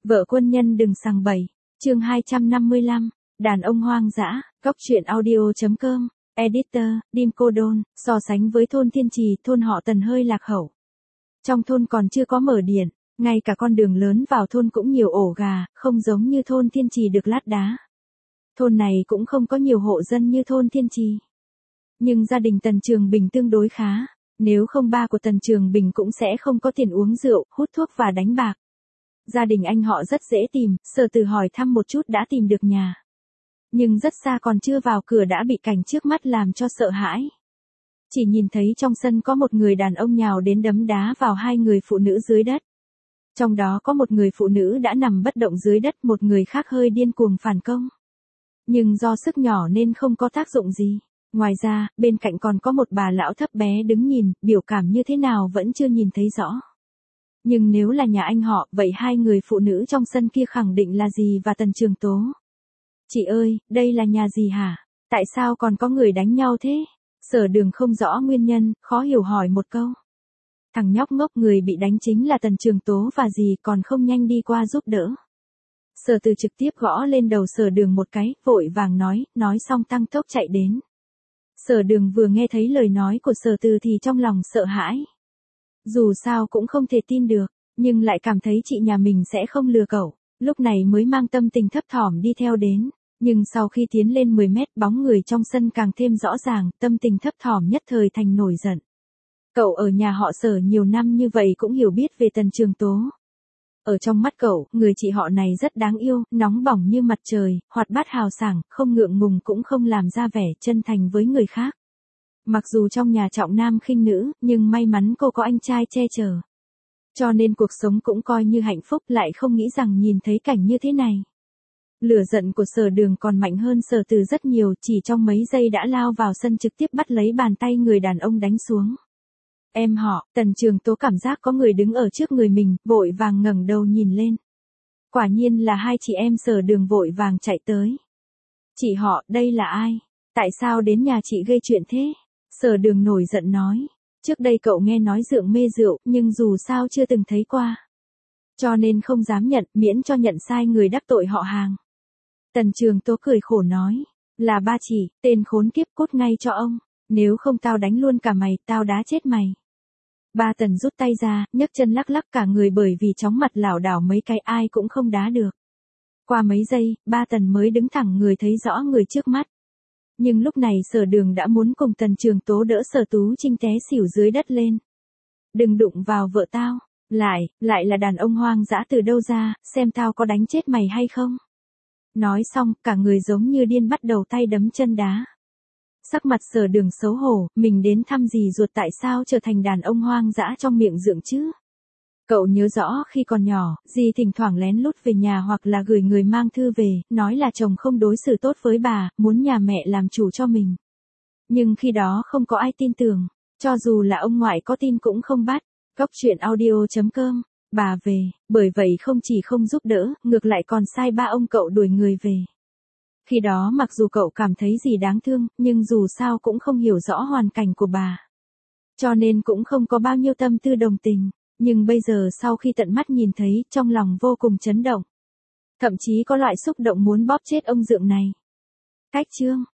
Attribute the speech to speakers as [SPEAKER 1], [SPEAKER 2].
[SPEAKER 1] Vợ quân nhân đừng sằng bậy. Chương 255, đàn ông hoang dã, góc truyện audio.com, editor, Dim Cô Đôn, so sánh với thôn Thiên Trì, thôn họ Tần hơi lạc hậu. Trong thôn còn chưa có mở điện, ngay cả con đường lớn vào thôn cũng nhiều ổ gà, không giống như thôn Thiên Trì được lát đá. Thôn này cũng không có nhiều hộ dân như thôn Thiên Trì. Nhưng gia đình Tần Trường Bình tương đối khá, nếu không ba của Tần Trường Bình cũng sẽ không có tiền uống rượu, hút thuốc và đánh bạc. Gia đình anh họ rất dễ tìm, Sở Từ hỏi thăm một chút đã tìm được nhà. Nhưng rất xa còn chưa vào cửa đã bị cảnh trước mắt làm cho sợ hãi. Chỉ nhìn thấy trong sân có một người đàn ông nhào đến đấm đá vào hai người phụ nữ dưới đất. Trong đó có một người phụ nữ đã nằm bất động dưới đất, một người khác hơi điên cuồng phản công. Nhưng do sức nhỏ nên không có tác dụng gì. Ngoài ra, bên cạnh còn có một bà lão thấp bé đứng nhìn, biểu cảm như thế nào vẫn chưa nhìn thấy rõ. Nhưng nếu là nhà anh họ, vậy hai người phụ nữ trong sân kia khẳng định là dì và Tần Trường Tố. Chị ơi, đây là nhà gì hả? Tại sao còn có người đánh nhau thế? Sở Đường không rõ nguyên nhân, khó hiểu hỏi một câu. Thằng nhóc ngốc người bị đánh chính là Tần Trường Tố và dì, còn không nhanh đi qua giúp đỡ. Sở Từ trực tiếp gõ lên đầu Sở Đường một cái, vội vàng nói xong tăng tốc chạy đến. Sở Đường vừa nghe thấy lời nói của Sở Từ thì trong lòng sợ hãi. Dù sao cũng không thể tin được, nhưng lại cảm thấy chị nhà mình sẽ không lừa cậu, lúc này mới mang tâm tình thấp thỏm đi theo đến. Nhưng sau khi tiến lên 10 mét, bóng người trong sân càng thêm rõ ràng, tâm tình thấp thỏm nhất thời thành nổi giận. Cậu ở nhà họ Sở nhiều năm như vậy cũng hiểu biết về Tần Trường Tố. Ở trong mắt cậu, người chị họ này rất đáng yêu, nóng bỏng như mặt trời, hoạt bát hào sảng, không ngượng ngùng cũng không làm ra vẻ chân thành với người khác. Mặc dù trong nhà trọng nam khinh nữ, nhưng may mắn cô có anh trai che chở. Cho nên cuộc sống cũng coi như hạnh phúc, lại không nghĩ rằng nhìn thấy cảnh như thế này. Lửa giận của Sở Đường còn mạnh hơn Sở Từ rất nhiều, chỉ trong mấy giây đã lao vào sân trực tiếp bắt lấy bàn tay người đàn ông đánh xuống. Em họ, Tần Trường Tố cảm giác có người đứng ở trước người mình, vội vàng ngẩng đầu nhìn lên. Quả nhiên là hai chị em. Sở Đường vội vàng chạy tới. Chị họ, đây là ai? Tại sao đến nhà chị gây chuyện thế? Sở Đường nổi giận nói. Trước đây cậu nghe nói Dượng mê rượu, nhưng dù sao chưa từng thấy qua. Cho nên không dám nhận, miễn cho nhận sai người đắc tội họ hàng. Tần Trường Tố cười khổ nói. Là ba chị, tên khốn kiếp, cút ngay cho ông. Nếu không tao đánh luôn cả mày, tao đá chết mày. Ba Tần rút tay ra, nhấc chân lắc lắc cả người bởi vì chóng mặt lảo đảo mấy cái ai cũng không đá được. Qua mấy giây, ba Tần mới đứng thẳng người thấy rõ người trước mắt. Nhưng lúc này Sở Đường đã muốn cùng Tần Trường Tố đỡ Sở Tú Trinh té xỉu dưới đất lên. Đừng đụng vào vợ tao, lại là đàn ông hoang dã từ đâu ra, xem tao có đánh chết mày hay không. Nói xong, cả người giống như điên bắt đầu tay đấm chân đá. Sắc mặt Sở Đường xấu hổ, mình đến thăm dì ruột tại sao trở thành đàn ông hoang dã trong miệng Dượng chứ? Cậu nhớ rõ khi còn nhỏ, dì thỉnh thoảng lén lút về nhà hoặc là gửi người mang thư về, nói là chồng không đối xử tốt với bà, muốn nhà mẹ làm chủ cho mình. Nhưng khi đó không có ai tin tưởng, cho dù là ông ngoại có tin cũng không bắt. Góc truyện audio.com, bà về, bởi vậy không chỉ không giúp đỡ, ngược lại còn sai ba ông cậu đuổi người về. Khi đó mặc dù cậu cảm thấy gì đáng thương, nhưng dù sao cũng không hiểu rõ hoàn cảnh của bà. Cho nên cũng không có bao nhiêu tâm tư đồng tình. Nhưng bây giờ sau khi tận mắt nhìn thấy, trong lòng vô cùng chấn động. Thậm chí có loại xúc động muốn bóp chết ông Dượng này. Cách chương